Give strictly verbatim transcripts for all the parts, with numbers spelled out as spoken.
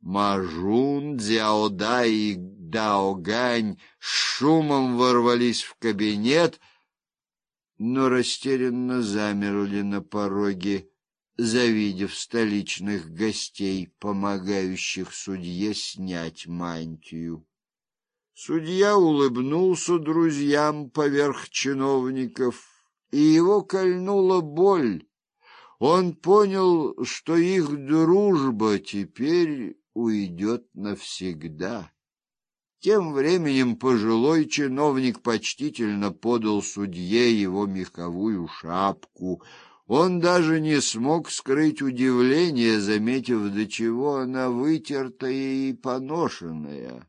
Мажун, Дзяодай и Даогань с шумом ворвались в кабинет, но растерянно замерли на пороге, завидев столичных гостей, помогающих судье снять мантию. Судья улыбнулся друзьям поверх чиновников, и его кольнула боль. Он понял, что их дружба теперь уйдет навсегда. Тем временем пожилой чиновник почтительно подал судье его меховую шапку. Он даже не смог скрыть удивление, заметив, до чего она вытертая и поношенная.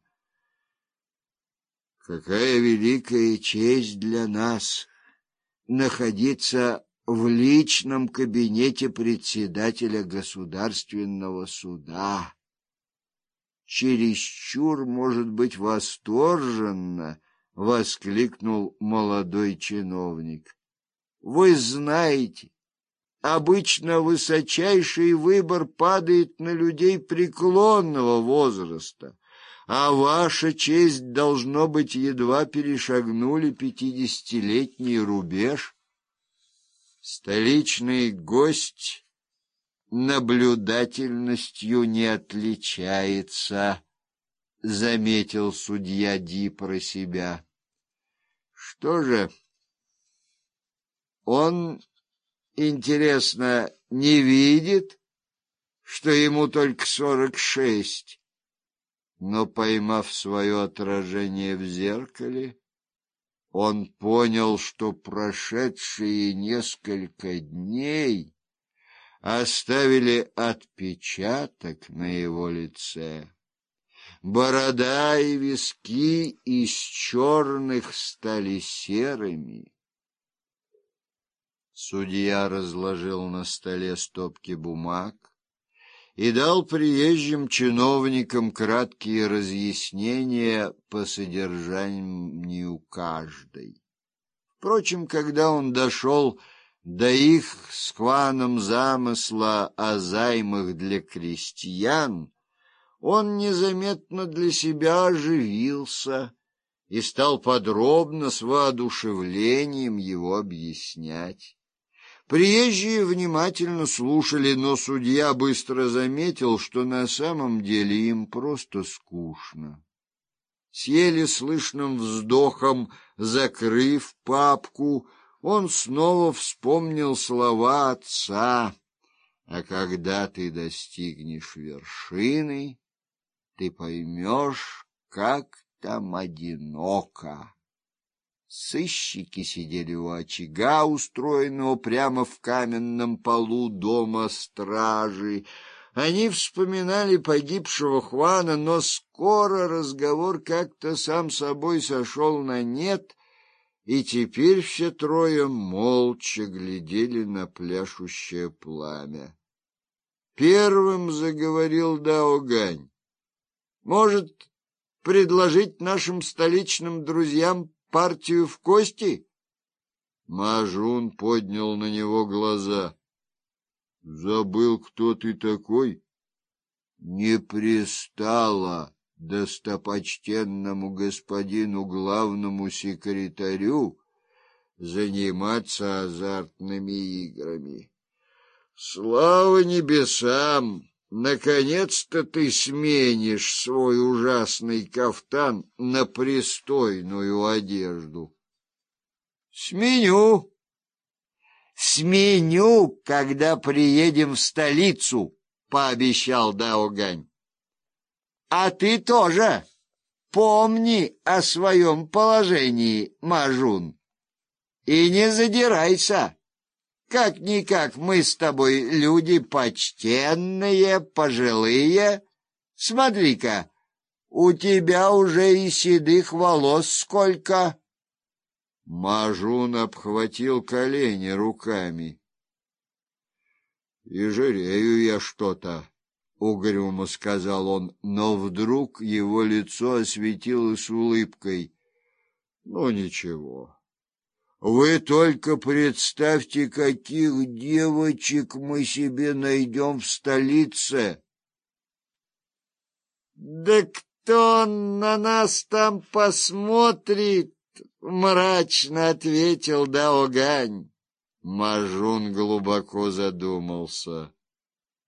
Какая великая честь для нас находиться в личном кабинете председателя государственного суда. Чересчур, может быть, восторженно воскликнул молодой чиновник. Вы знаете, обычно высочайший выбор падает на людей преклонного возраста, а ваша честь, должно быть, едва перешагнули пятидесятилетний рубеж. Столичный гость наблюдательностью не отличается, заметил судья Ди про себя. Что же, он, интересно, не видит, что ему только сорок шесть? Но, поймав свое отражение в зеркале, он понял, что прошедшие несколько дней оставили отпечаток на его лице. Борода и виски из черных стали серыми. Судья разложил на столе стопки бумаг и дал приезжим чиновникам краткие разъяснения по содержанию каждой. Впрочем, когда он дошел до их с Кваном замысла о займах для крестьян, он незаметно для себя оживился и стал подробно, с воодушевлением его объяснять. Приезжие внимательно слушали, но судья быстро заметил, что на самом деле им просто скучно. С еле слышным вздохом, закрыв папку, он снова вспомнил слова отца: «А когда ты достигнешь вершины, ты поймешь, как там одиноко». Сыщики сидели у очага, устроенного прямо в каменном полу дома стражи. Они вспоминали погибшего Хуана, но скоро разговор как-то сам собой сошел на нет, и теперь все трое молча глядели на пляшущее пламя. Первым заговорил Даогань. «Может, предложить нашим столичным друзьям партию в кости?» Мажун поднял на него глаза. «Забыл, кто ты такой?» «Не пристало достопочтенному господину главному секретарю заниматься азартными играми. Слава небесам! Наконец-то ты сменишь свой ужасный кафтан на пристойную одежду». «Сменю. Сменю, когда приедем в столицу», — пообещал Даогань. «А ты тоже помни о своем положении, Мажун, и не задирайся. Как-никак мы с тобой люди почтенные, пожилые. Смотри-ка, у тебя уже и седых волос сколько». Мажун обхватил колени руками. «И жирею я что-то», — угрюмо сказал он, но вдруг его лицо осветилось улыбкой. «Ну, ничего. Вы только представьте, каких девочек мы себе найдем в столице». Да кто на нас там посмотрит? Мрачно ответил Дао Гань. Мажун глубоко задумался.